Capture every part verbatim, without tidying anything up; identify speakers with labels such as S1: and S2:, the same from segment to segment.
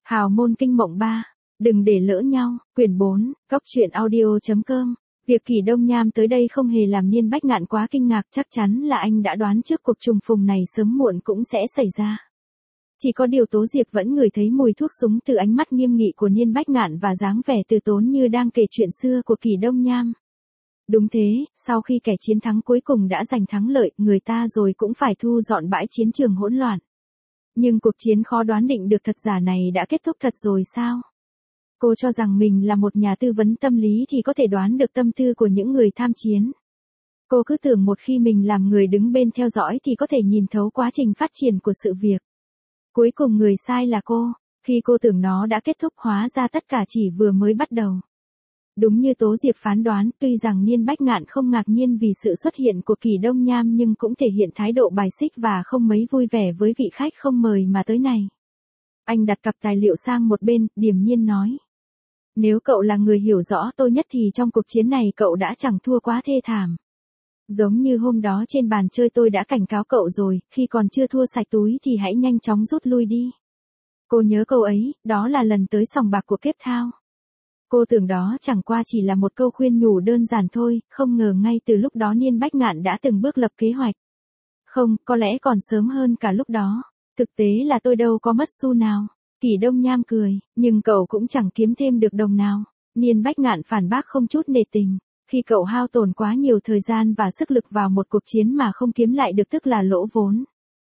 S1: Hào môn kinh mộng ba. Đừng để lỡ nhau. Quyển bốn. Cóc truyện audio.com. Việc Kỷ Đông Nham tới đây không hề làm Niên Bách Ngạn quá kinh ngạc, chắc chắn là anh đã đoán trước cuộc trùng phùng này sớm muộn cũng sẽ xảy ra. Chỉ có điều Tố Diệp vẫn ngửi thấy mùi thuốc súng từ ánh mắt nghiêm nghị của Niên Bách Ngạn và dáng vẻ từ tốn như đang kể chuyện xưa của Kỷ Đông Nham. Đúng thế, sau khi kẻ chiến thắng cuối cùng đã giành thắng lợi, người ta rồi cũng phải thu dọn bãi chiến trường hỗn loạn. Nhưng cuộc chiến khó đoán định được thật giả này đã kết thúc thật rồi sao? Cô cho rằng mình là một nhà tư vấn tâm lý thì có thể đoán được tâm tư của những người tham chiến. Cô cứ tưởng một khi mình làm người đứng bên theo dõi thì có thể nhìn thấu quá trình phát triển của sự việc. Cuối cùng người sai là cô, khi cô tưởng nó đã kết thúc hóa ra tất cả chỉ vừa mới bắt đầu. Đúng như Tố Diệp phán đoán, tuy rằng Niên Bách Ngạn không ngạc nhiên vì sự xuất hiện của Kỷ Đông Nham nhưng cũng thể hiện thái độ bài xích và không mấy vui vẻ với vị khách không mời mà tới này. Anh đặt cặp tài liệu sang một bên, điềm nhiên nói. Nếu cậu là người hiểu rõ tôi nhất thì trong cuộc chiến này cậu đã chẳng thua quá thê thảm. Giống như hôm đó trên bàn chơi tôi đã cảnh cáo cậu rồi, khi còn chưa thua sạch túi thì hãy nhanh chóng rút lui đi. Cô nhớ câu ấy, đó là lần tới sòng bạc của Cape Town. Cô tưởng đó chẳng qua chỉ là một câu khuyên nhủ đơn giản thôi, không ngờ ngay từ lúc đó Niên Bách Ngạn đã từng bước lập kế hoạch. Không, có lẽ còn sớm hơn cả lúc đó. Thực tế là tôi đâu có mất xu nào. Kỷ Đông Nham cười, nhưng cậu cũng chẳng kiếm thêm được đồng nào. Niên Bách Ngạn phản bác không chút nể tình. Khi cậu hao tổn quá nhiều thời gian và sức lực vào một cuộc chiến mà không kiếm lại được tức là lỗ vốn.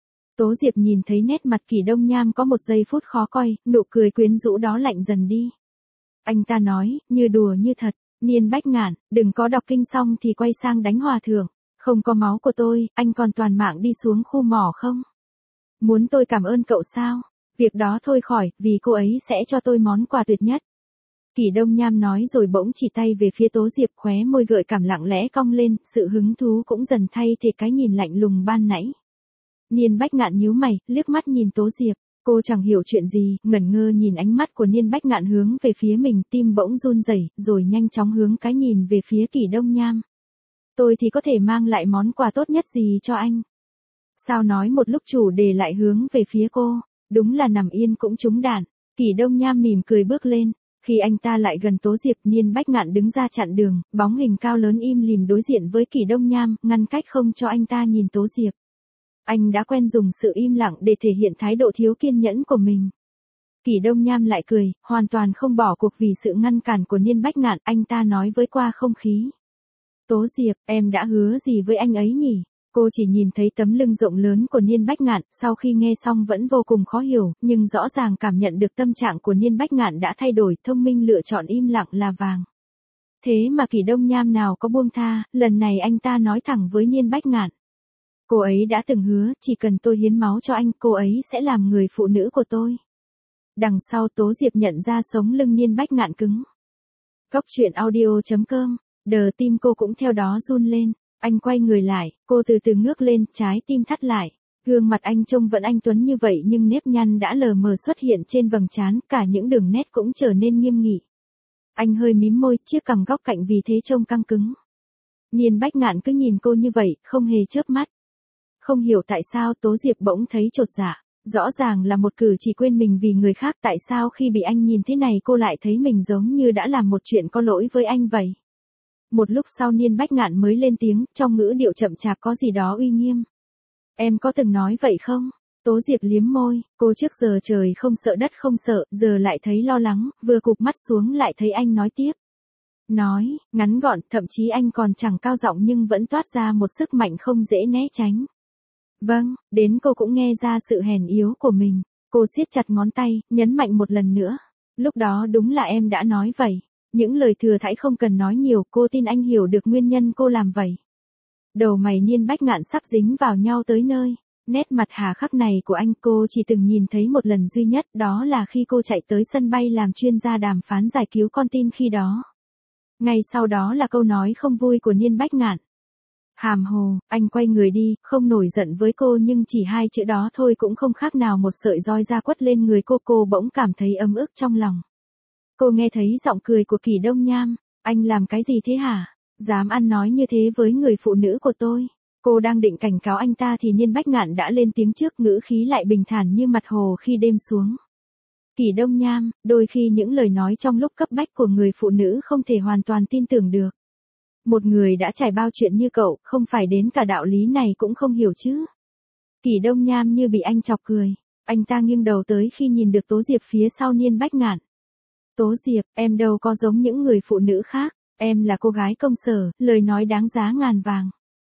S1: Tố Diệp nhìn thấy nét mặt Kỷ Đông Nham có một giây phút khó coi, nụ cười quyến rũ đó lạnh dần đi. Anh ta nói, như đùa như thật, Niên Bách Ngạn, đừng có đọc kinh xong thì quay sang đánh hòa thượng. Không có máu của tôi, anh còn toàn mạng đi xuống khu mỏ không? Muốn tôi cảm ơn cậu sao? Việc đó thôi khỏi, vì cô ấy sẽ cho tôi món quà tuyệt nhất. Kỷ Đông Nham nói rồi bỗng chỉ tay về phía Tố Diệp, khóe môi gợi cảm lặng lẽ cong lên, sự hứng thú cũng dần thay thế cái nhìn lạnh lùng ban nãy. Niên Bách Ngạn nhíu mày, liếc mắt nhìn Tố Diệp, cô chẳng hiểu chuyện gì, ngẩn ngơ nhìn ánh mắt của Niên Bách Ngạn hướng về phía mình, tim bỗng run rẩy, rồi nhanh chóng hướng cái nhìn về phía Kỷ Đông Nham. Tôi thì có thể mang lại món quà tốt nhất gì cho anh? Sao nói một lúc chủ đề lại hướng về phía cô, đúng là nằm yên cũng trúng đạn. Kỷ Đông Nham mỉm cười bước lên. Khi anh ta lại gần Tố Diệp, Niên Bách Ngạn đứng ra chặn đường, bóng hình cao lớn im lìm đối diện với Kỷ Đông Nham, ngăn cách không cho anh ta nhìn Tố Diệp. Anh đã quen dùng sự im lặng để thể hiện thái độ thiếu kiên nhẫn của mình. Kỷ Đông Nham lại cười, hoàn toàn không bỏ cuộc vì sự ngăn cản của Niên Bách Ngạn, anh ta nói với qua không khí. Tố Diệp, em đã hứa gì với anh ấy nhỉ? Cô chỉ nhìn thấy tấm lưng rộng lớn của Niên Bách Ngạn, sau khi nghe xong vẫn vô cùng khó hiểu, nhưng rõ ràng cảm nhận được tâm trạng của Niên Bách Ngạn đã thay đổi, thông minh lựa chọn im lặng là vàng. Thế mà Kỷ Đông Nham nào có buông tha, lần này anh ta nói thẳng với Niên Bách Ngạn. Cô ấy đã từng hứa, chỉ cần tôi hiến máu cho anh, cô ấy sẽ làm người phụ nữ của tôi. Đằng sau Tố Diệp nhận ra sống lưng Niên Bách Ngạn cứng. Cóc truyện audio.com, đờ tim cô cũng theo đó run lên. Anh quay người lại, cô từ từ ngước lên, trái tim thắt lại. Gương mặt anh trông vẫn anh tuấn như vậy nhưng nếp nhăn đã lờ mờ xuất hiện trên vầng trán, cả những đường nét cũng trở nên nghiêm nghị. Anh hơi mím môi, chiếc cằm góc cạnh vì thế trông căng cứng. Niên Bách Ngạn cứ nhìn cô như vậy, không hề chớp mắt. Không hiểu tại sao Tố Diệp bỗng thấy chột dạ. Rõ ràng là một cử chỉ quên mình vì người khác, tại sao khi bị anh nhìn thế này cô lại thấy mình giống như đã làm một chuyện có lỗi với anh vậy. Một lúc sau Niên Bách Ngạn mới lên tiếng, trong ngữ điệu chậm chạp có gì đó uy nghiêm. Em có từng nói vậy không? Tố Diệp liếm môi, cô trước giờ trời không sợ đất không sợ, giờ lại thấy lo lắng, vừa cụp mắt xuống lại thấy anh nói tiếp. Nói, ngắn gọn, thậm chí anh còn chẳng cao giọng nhưng vẫn toát ra một sức mạnh không dễ né tránh. Vâng, đến cô cũng nghe ra sự hèn yếu của mình. Cô siết chặt ngón tay, nhấn mạnh một lần nữa. Lúc đó đúng là em đã nói vậy. Những lời thừa thãi không cần nói nhiều, cô tin anh hiểu được nguyên nhân cô làm vậy. Đầu mày Niên Bách Ngạn sắp dính vào nhau tới nơi. Nét mặt hà khắc này của anh cô chỉ từng nhìn thấy một lần duy nhất, đó là khi cô chạy tới sân bay làm chuyên gia đàm phán giải cứu con tin khi đó. Ngay sau đó là câu nói không vui của Niên Bách Ngạn. Hàm hồ, anh quay người đi, không nổi giận với cô nhưng chỉ hai chữ đó thôi cũng không khác nào một sợi roi da quất lên người cô, cô bỗng cảm thấy ấm ức trong lòng. Cô nghe thấy giọng cười của Kỷ Đông Nham, anh làm cái gì thế hả? Dám ăn nói như thế với người phụ nữ của tôi. Cô đang định cảnh cáo anh ta thì Niên Bách Ngạn đã lên tiếng trước, ngữ khí lại bình thản như mặt hồ khi đêm xuống. Kỷ Đông Nham, đôi khi những lời nói trong lúc cấp bách của người phụ nữ không thể hoàn toàn tin tưởng được. Một người đã trải bao chuyện như cậu, không phải đến cả đạo lý này cũng không hiểu chứ. Kỷ Đông Nham như bị anh chọc cười. Anh ta nghiêng đầu tới khi nhìn được Tố Diệp phía sau Niên Bách Ngạn. Tố Diệp, em đâu có giống những người phụ nữ khác, em là cô gái công sở, lời nói đáng giá ngàn vàng.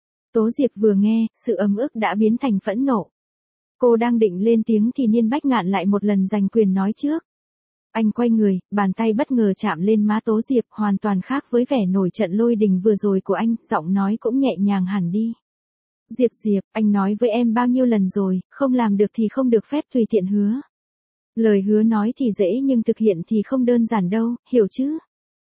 S1: Tố Diệp vừa nghe, sự ấm ức đã biến thành phẫn nộ. Cô đang định lên tiếng thì Niên Bách Ngạn lại một lần giành quyền nói trước. Anh quay người, bàn tay bất ngờ chạm lên má Tố Diệp, hoàn toàn khác với vẻ nổi trận lôi đình vừa rồi của anh, giọng nói cũng nhẹ nhàng hẳn đi. Diệp Diệp, anh nói với em bao nhiêu lần rồi, không làm được thì không được phép tùy tiện hứa. Lời hứa nói thì dễ nhưng thực hiện thì không đơn giản đâu, hiểu chứ?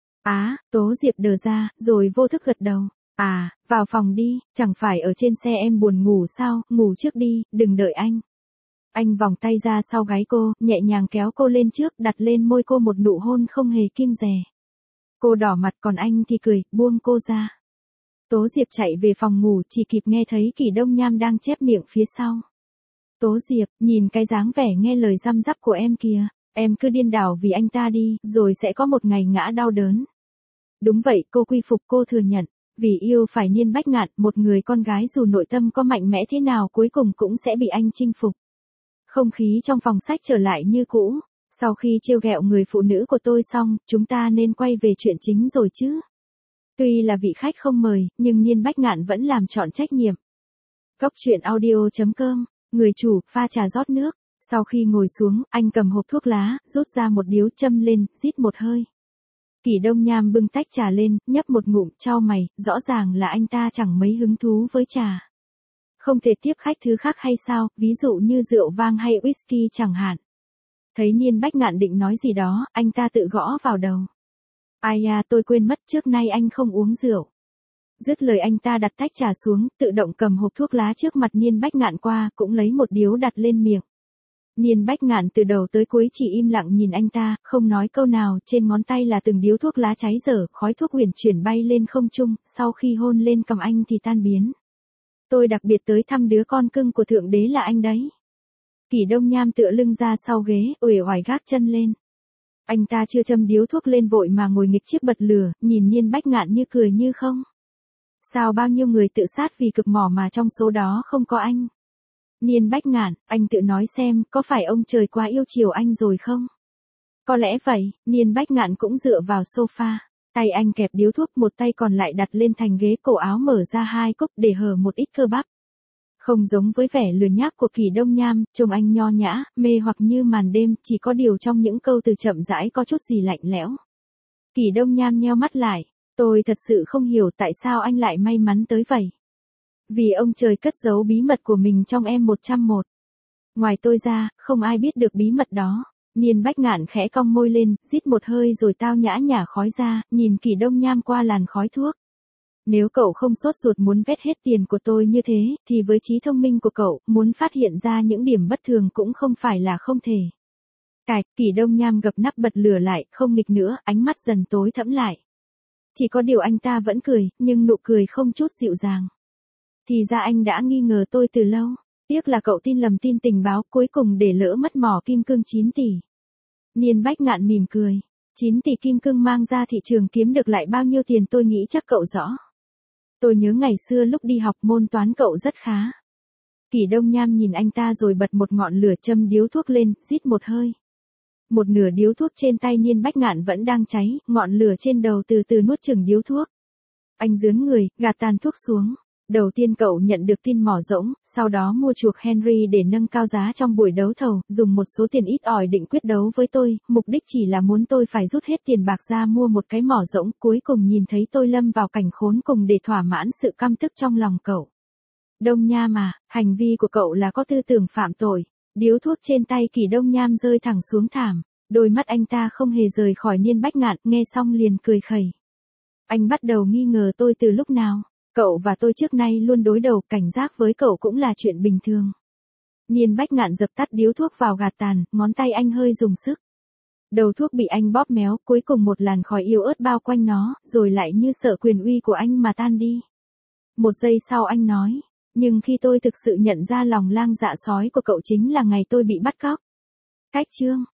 S1: Á, Tố Diệp đờ ra, rồi vô thức gật đầu. À, vào phòng đi, chẳng phải ở trên xe em buồn ngủ sao, ngủ trước đi, đừng đợi anh. Anh vòng tay ra sau gáy cô, nhẹ nhàng kéo cô lên trước, đặt lên môi cô một nụ hôn không hề kiêng dè. Cô đỏ mặt còn anh thì cười, buông cô ra. Tố Diệp chạy về phòng ngủ chỉ kịp nghe thấy Kỷ Đông Nham đang chép miệng phía sau. Tố Diệp, nhìn cái dáng vẻ nghe lời răm rắp của em kìa, em cứ điên đảo vì anh ta đi, rồi sẽ có một ngày ngã đau đớn. Đúng vậy, cô quy phục, cô thừa nhận. Vì yêu phải Niên Bách Ngạn, một người con gái dù nội tâm có mạnh mẽ thế nào cuối cùng cũng sẽ bị anh chinh phục. Không khí trong phòng sách trở lại như cũ. Sau khi trêu ghẹo người phụ nữ của tôi xong, chúng ta nên quay về chuyện chính rồi chứ. Tuy là vị khách không mời, nhưng Niên Bách Ngạn vẫn làm trọn trách nhiệm. Cốc truyện audio chấm com, người chủ, pha trà rót nước. Sau khi ngồi xuống, anh cầm hộp thuốc lá, rút ra một điếu châm lên, rít một hơi. Kỷ Đông Nham bưng tách trà lên, nhấp một ngụm, chau mày, rõ ràng là anh ta chẳng mấy hứng thú với trà. Không thể tiếp khách thứ khác hay sao, ví dụ như rượu vang hay whisky chẳng hạn. Thấy Niên Bách Ngạn định nói gì đó, anh ta tự gõ vào đầu. Ai à, tôi quên mất, trước nay anh không uống rượu. Dứt lời anh ta đặt tách trà xuống, tự động cầm hộp thuốc lá trước mặt Niên Bách Ngạn qua, cũng lấy một điếu đặt lên miệng. Niên Bách Ngạn từ đầu tới cuối chỉ im lặng nhìn anh ta, không nói câu nào, trên ngón tay là từng điếu thuốc lá cháy dở, khói thuốc huyền chuyển bay lên không trung, sau khi hôn lên cằm anh thì tan biến. Tôi đặc biệt tới thăm đứa con cưng của Thượng Đế là anh đấy. Kỷ Đông Nham tựa lưng ra sau ghế, uể oải gác chân lên. Anh ta chưa châm điếu thuốc lên vội mà ngồi nghịch chiếc bật lửa, nhìn Niên Bách Ngạn như cười như không. Sao bao nhiêu người tự sát vì cực mỏ mà trong số đó không có anh? Niên Bách Ngạn, anh tự nói xem, có phải ông trời quá yêu chiều anh rồi không? Có lẽ vậy, Niên Bách Ngạn cũng dựa vào sofa. Tay anh kẹp điếu thuốc, một tay còn lại đặt lên thành ghế, cổ áo mở ra hai cúc để hở một ít cơ bắp. Không giống với vẻ lười nhác của Kỷ Đông Nham, trông anh nho nhã, mê hoặc như màn đêm, chỉ có điều trong những câu từ chậm rãi có chút gì lạnh lẽo. Kỷ Đông Nham nheo mắt lại, tôi thật sự không hiểu tại sao anh lại may mắn tới vậy. Vì ông trời cất giấu bí mật của mình trong em một trăm một. Ngoài tôi ra, không ai biết được bí mật đó. Niên Bách Ngạn khẽ cong môi lên, rít một hơi rồi tao nhã nhả khói ra, nhìn Kỷ Đông Nham qua làn khói thuốc. Nếu cậu không sốt ruột muốn vét hết tiền của tôi như thế, thì với trí thông minh của cậu, muốn phát hiện ra những điểm bất thường cũng không phải là không thể. Cạch, Kỷ Đông Nham gập nắp bật lửa lại, không nghịch nữa, ánh mắt dần tối thẫm lại. Chỉ có điều anh ta vẫn cười, nhưng nụ cười không chút dịu dàng. Thì ra anh đã nghi ngờ tôi từ lâu. Tiếc là cậu tin lầm tin tình báo, cuối cùng để lỡ mất mỏ kim cương chín tỷ. Niên Bách Ngạn mỉm cười. chín tỷ kim cương mang ra thị trường kiếm được lại bao nhiêu tiền tôi nghĩ chắc cậu rõ. Tôi nhớ ngày xưa lúc đi học môn toán cậu rất khá. Kỷ Đông Nham nhìn anh ta rồi bật một ngọn lửa, châm điếu thuốc lên, rít một hơi. Một nửa điếu thuốc trên tay Niên Bách Ngạn vẫn đang cháy, ngọn lửa trên đầu từ từ nuốt chửng điếu thuốc. Anh dướn người, gạt tàn thuốc xuống. Đầu tiên cậu nhận được tin mỏ rỗng, sau đó mua chuộc Henry để nâng cao giá trong buổi đấu thầu, dùng một số tiền ít ỏi định quyết đấu với tôi, mục đích chỉ là muốn tôi phải rút hết tiền bạc ra mua một cái mỏ rỗng, cuối cùng nhìn thấy tôi lâm vào cảnh khốn cùng để thỏa mãn sự căm tức trong lòng cậu. Đông Nham à, hành vi của cậu là có tư tưởng phạm tội. Điếu thuốc trên tay Kỷ Đông Nham rơi thẳng xuống thảm, đôi mắt anh ta không hề rời khỏi Niên Bách Ngạn, nghe xong liền cười khẩy. Anh bắt đầu nghi ngờ tôi từ lúc nào? Cậu và tôi trước nay luôn đối đầu, cảnh giác với cậu cũng là chuyện bình thường. Niên Bách Ngạn dập tắt điếu thuốc vào gạt tàn, ngón tay anh hơi dùng sức. Đầu thuốc bị anh bóp méo, cuối cùng một làn khói yếu ớt bao quanh nó, rồi lại như sợ quyền uy của anh mà tan đi. Một giây sau anh nói, nhưng khi tôi thực sự nhận ra lòng lang dạ sói của cậu chính là ngày tôi bị bắt cóc. Cách chương